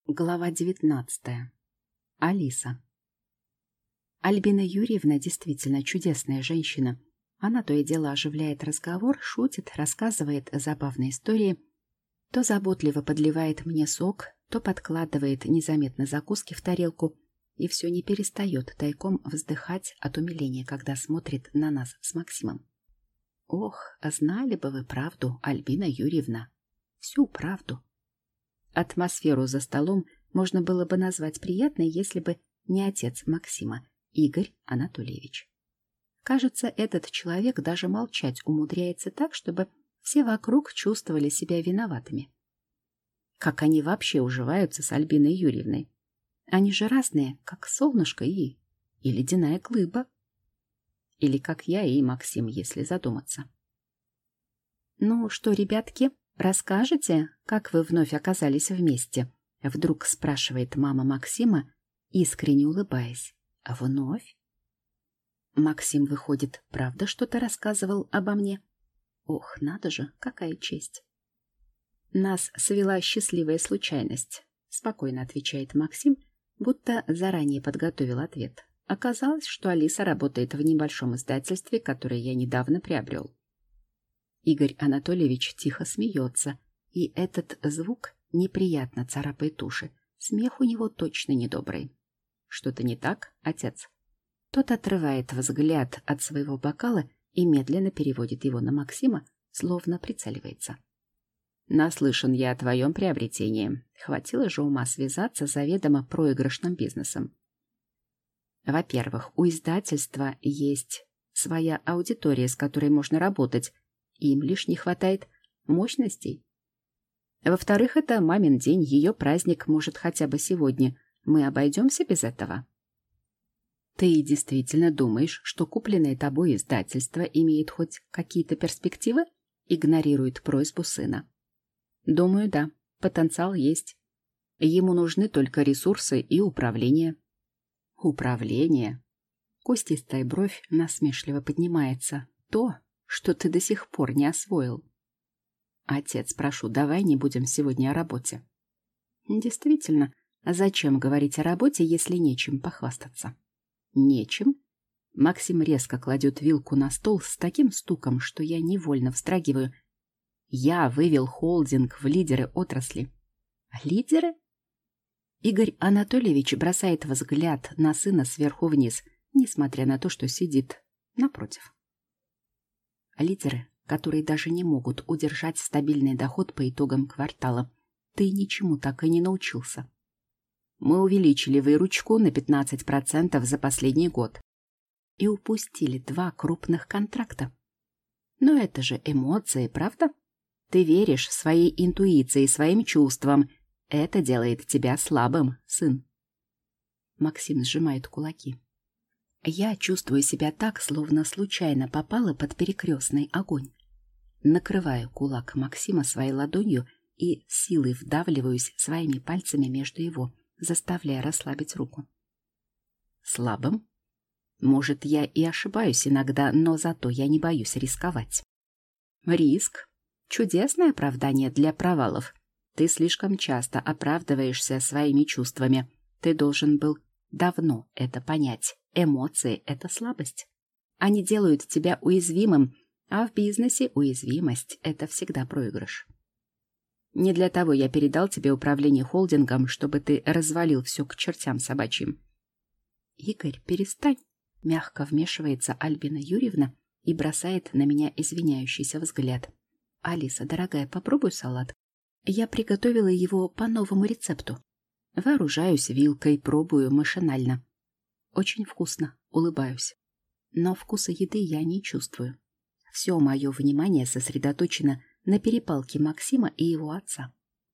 Глава 19. Алиса. Альбина Юрьевна действительно чудесная женщина. Она то и дело оживляет разговор, шутит, рассказывает забавные истории, то заботливо подливает мне сок, то подкладывает незаметно закуски в тарелку и все не перестает тайком вздыхать от умиления, когда смотрит на нас с Максимом. Ох, знали бы вы правду, Альбина Юрьевна, всю правду. Атмосферу за столом можно было бы назвать приятной, если бы не отец Максима, Игорь Анатольевич. Кажется, этот человек даже молчать умудряется так, чтобы все вокруг чувствовали себя виноватыми. Как они вообще уживаются с Альбиной Юрьевной? Они же разные, как солнышко и ледяная глыба. Или как я и Максим, если задуматься. Ну что, ребятки, расскажете, как вы вновь оказались вместе? Вдруг спрашивает мама Максима, искренне улыбаясь. Вновь? Максим, выходит, правда что-то рассказывал обо мне? Ох, надо же, какая честь. Нас свела счастливая случайность, спокойно отвечает Максим, будто заранее подготовил ответ. Оказалось, что Алиса работает в небольшом издательстве, которое я недавно приобрел. Игорь Анатольевич тихо смеется, и этот звук неприятно царапает уши. Смех у него точно недобрый. Что-то не так, отец? Тот отрывает взгляд от своего бокала и медленно переводит его на Максима, словно прицеливается. Наслышан я о твоем приобретении. Хватило же ума связаться с заведомо проигрышным бизнесом. Во-первых, у издательства есть своя аудитория, с которой можно работать. Им лишь не хватает мощностей. Во-вторых, это мамин день, ее праздник, может, хотя бы сегодня. Мы обойдемся без этого? Ты действительно думаешь, что купленное тобой издательство имеет хоть какие-то перспективы? Игнорирует просьбу сына. Думаю, да, потенциал есть. Ему нужны только ресурсы и управление. Управление? Кустистая бровь насмешливо поднимается. То, что ты до сих пор не освоил. Отец, прошу, давай не будем сегодня о работе. Действительно, зачем говорить о работе, если нечем похвастаться? Нечем? Максим резко кладет вилку на стол с таким стуком, что я невольно вздрагиваю. Я вывел холдинг в лидеры отрасли. Лидеры? Игорь Анатольевич бросает взгляд на сына сверху вниз, несмотря на то, что сидит напротив. Лидеры, которые даже не могут удержать стабильный доход по итогам квартала. Ты ничему так и не научился. Мы увеличили выручку на 15% за последний год. И упустили 2 крупных контракта. Но это же эмоции, правда? Ты веришь своей интуиции, своим чувствам. Это делает тебя слабым, сын. Максим сжимает кулаки. Я чувствую себя так, словно случайно попала под перекрестный огонь. Накрываю кулак Максима своей ладонью и силой вдавливаюсь своими пальцами между его, заставляя расслабить руку. Слабым? Может, я и ошибаюсь иногда, но зато я не боюсь рисковать. Риск? Чудесное оправдание для провалов. Ты слишком часто оправдываешься своими чувствами. Ты должен был давно это понять. Эмоции — это слабость. Они делают тебя уязвимым, а в бизнесе уязвимость — это всегда проигрыш. Не для того я передал тебе управление холдингом, чтобы ты развалил все к чертям собачьим. Игорь, перестань. Мягко вмешивается Альбина Юрьевна и бросает на меня извиняющийся взгляд. Алиса, дорогая, попробуй салат. Я приготовила его по новому рецепту. Вооружаюсь вилкой, пробую машинально. Очень вкусно, улыбаюсь. Но вкуса еды я не чувствую. Все мое внимание сосредоточено на перепалке Максима и его отца.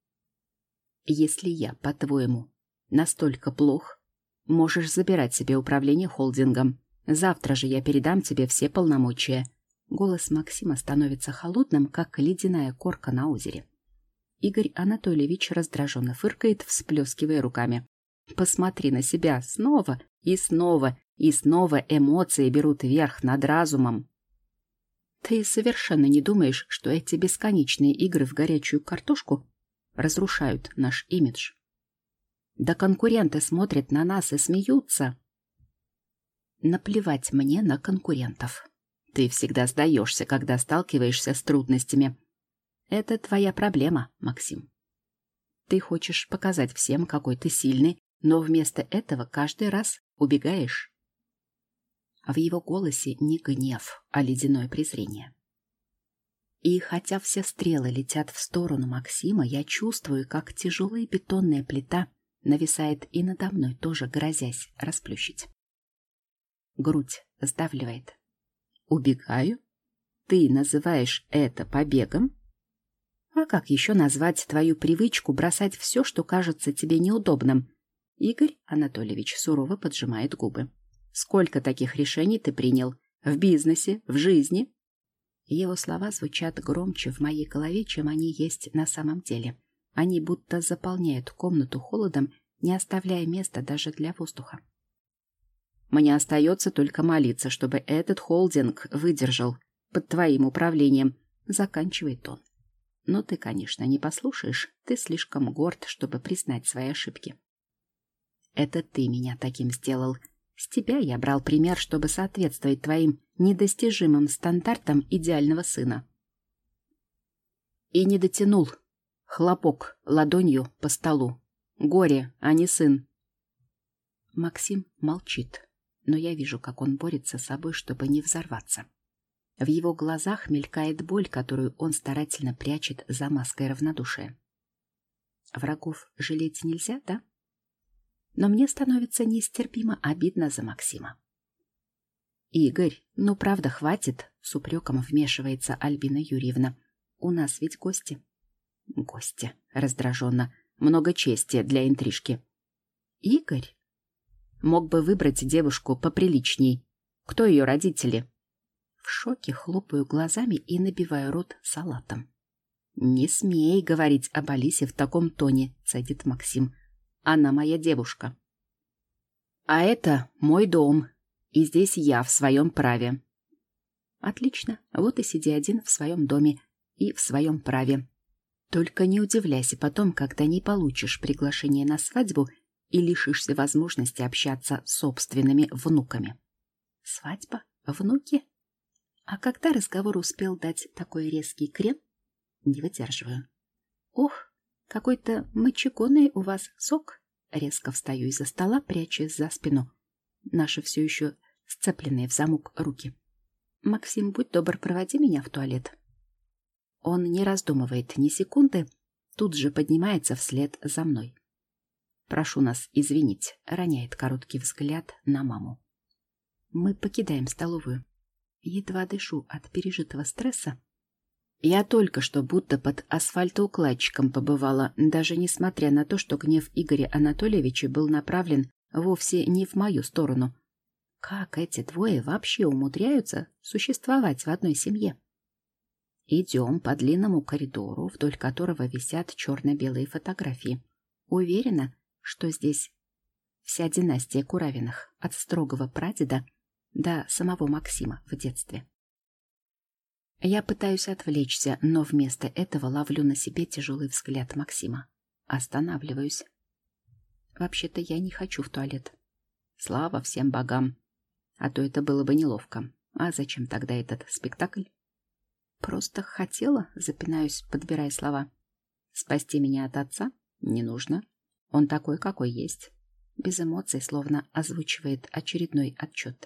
Если я, по-твоему, настолько плох, можешь забирать себе управление холдингом. Завтра же я передам тебе все полномочия. Голос Максима становится холодным, как ледяная корка на озере. Игорь Анатольевич раздраженно фыркает, всплескивая руками. Посмотри на себя снова и снова, и снова эмоции берут верх над разумом. Ты совершенно не думаешь, что эти бесконечные игры в горячую картошку разрушают наш имидж? Да конкуренты смотрят на нас и смеются. Наплевать мне на конкурентов. Ты всегда сдаешься, когда сталкиваешься с трудностями. Это твоя проблема, Максим. Ты хочешь показать всем, какой ты сильный, но вместо этого каждый раз убегаешь. В его голосе не гнев, а ледяное презрение. И хотя все стрелы летят в сторону Максима, я чувствую, как тяжелая бетонная плита нависает и надо мной, тоже грозясь расплющить. Грудь сдавливает. Убегаю? Ты называешь это побегом? А как еще назвать твою привычку бросать все, что кажется тебе неудобным? Игорь Анатольевич сурово поджимает губы. Сколько таких решений ты принял? В бизнесе? В жизни? Его слова звучат громче в моей голове, чем они есть на самом деле. Они будто заполняют комнату холодом, не оставляя места даже для воздуха. Мне остается только молиться, чтобы этот холдинг выдержал под твоим управлением, заканчивает он. Но ты, конечно, не послушаешь, ты слишком горд, чтобы признать свои ошибки. Это ты меня таким сделал. С тебя я брал пример, чтобы соответствовать твоим недостижимым стандартам идеального сына. И не дотянул. Хлопок ладонью по столу. Горе, а не сын. Максим молчит, но я вижу, как он борется с собой, чтобы не взорваться. В его глазах мелькает боль, которую он старательно прячет за маской равнодушия. Врагов жалеть нельзя, да? Но мне становится нестерпимо обидно за Максима. «Игорь, ну правда, хватит!» — с упреком вмешивается Альбина Юрьевна. «У нас ведь гости». «Гости», — раздраженно. «Много чести для интрижки». «Игорь?» «Мог бы выбрать девушку поприличней. Кто ее родители?» В шоке хлопаю глазами и набиваю рот салатом. «Не смей говорить об Алисе в таком тоне», — цедит Максим. «Она моя девушка». «А это мой дом, и здесь я в своем праве». «Отлично, вот и сиди один в своем доме и в своем праве. Только не удивляйся потом, когда не получишь приглашение на свадьбу и лишишься возможности общаться с собственными внуками». «Свадьба? Внуки?» А когда разговор успел дать такой резкий крен, не выдерживаю. «Ох, какой-то мочегонный у вас сок!» Резко встаю из-за стола, прячась за спину. Наши все еще сцепленные в замок руки. «Максим, будь добр, проводи меня в туалет». Он не раздумывает ни секунды, тут же поднимается вслед за мной. «Прошу нас извинить», — роняет короткий взгляд на маму. Мы покидаем столовую. Едва дышу от пережитого стресса. Я только что будто под асфальтоукладчиком побывала, даже несмотря на то, что гнев Игоря Анатольевича был направлен вовсе не в мою сторону. Как эти двое вообще умудряются существовать в одной семье? Идем по длинному коридору, вдоль которого висят черно-белые фотографии. Уверена, что здесь вся династия Куравиных, от строгого прадеда до самого Максима в детстве. Я пытаюсь отвлечься, но вместо этого ловлю на себе тяжелый взгляд Максима. Останавливаюсь. Вообще-то я не хочу в туалет. Слава всем богам. А то это было бы неловко. А зачем тогда этот спектакль? Просто хотела, запинаюсь, подбирая слова. Спасти меня от отца? Не нужно. Он такой, какой есть. Без эмоций, словно озвучивает очередной отчет.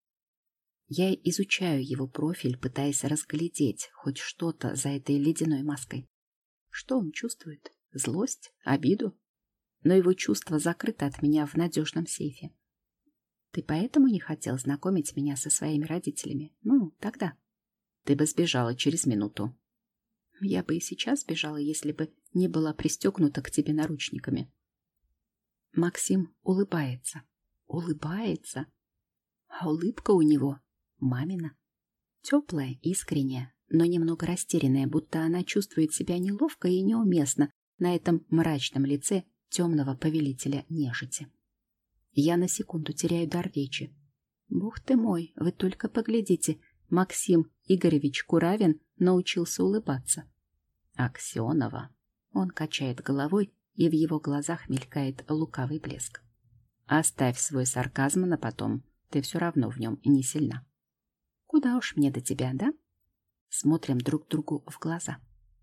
Я изучаю его профиль, пытаясь разглядеть хоть что-то за этой ледяной маской. Что он чувствует? Злость? Обиду? Но его чувство закрыто от меня в надежном сейфе. Ты поэтому не хотел знакомить меня со своими родителями? Ну, тогда. Ты бы сбежала через минуту. Я бы и сейчас сбежала, если бы не была пристегнута к тебе наручниками. Максим улыбается. Улыбается. А улыбка у него мамина. Теплая, искренняя, но немного растерянная, будто она чувствует себя неловко и неуместно на этом мрачном лице темного повелителя нежити. Я на секунду теряю дар речи. Бог ты мой, вы только поглядите, Максим Игоревич Куравин научился улыбаться. Аксенова. Он качает головой и в его глазах мелькает лукавый блеск. Оставь свой сарказм на потом, ты все равно в нем не сильна. Куда уж мне до тебя, да? Смотрим друг другу в глаза.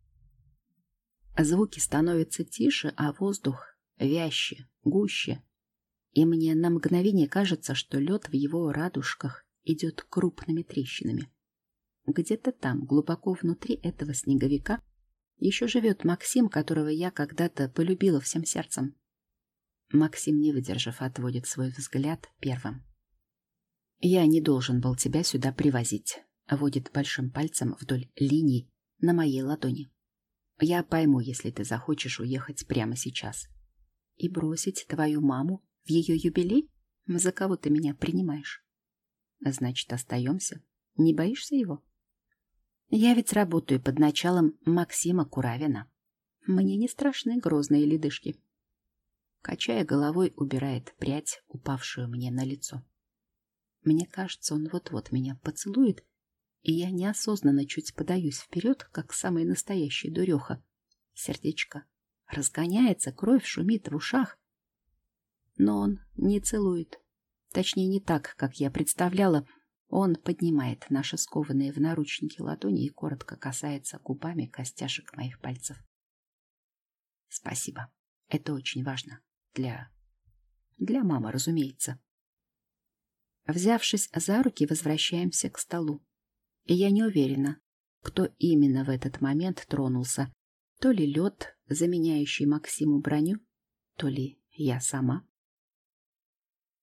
Звуки становятся тише, а воздух вяще, гуще. И мне на мгновение кажется, что лед в его радужках идет крупными трещинами. Где-то там, глубоко внутри этого снеговика, еще живет Максим, которого я когда-то полюбила всем сердцем. Максим, не выдержав, отводит свой взгляд первым. «Я не должен был тебя сюда привозить», — водит большим пальцем вдоль линий на моей ладони. «Я пойму, если ты захочешь уехать прямо сейчас. И бросить твою маму в ее юбилей? За кого ты меня принимаешь? Значит, остаемся. Не боишься его? Я ведь работаю под началом Максима Куравина. Мне не страшны грозные ледышки». Качая головой, убирает прядь, упавшую мне на лицо. Мне кажется, он вот-вот меня поцелует, и я неосознанно чуть подаюсь вперед, как самый настоящий дуреха. Сердечко разгоняется, кровь шумит в ушах. Но он не целует. Точнее, не так, как я представляла. Он поднимает наши скованные в наручники ладони и коротко касается губами костяшек моих пальцев. Спасибо. Это очень важно. Для мамы, разумеется. Взявшись за руки, возвращаемся к столу. И я не уверена, кто именно в этот момент тронулся. То ли лед, заменяющий Максиму броню, то ли я сама.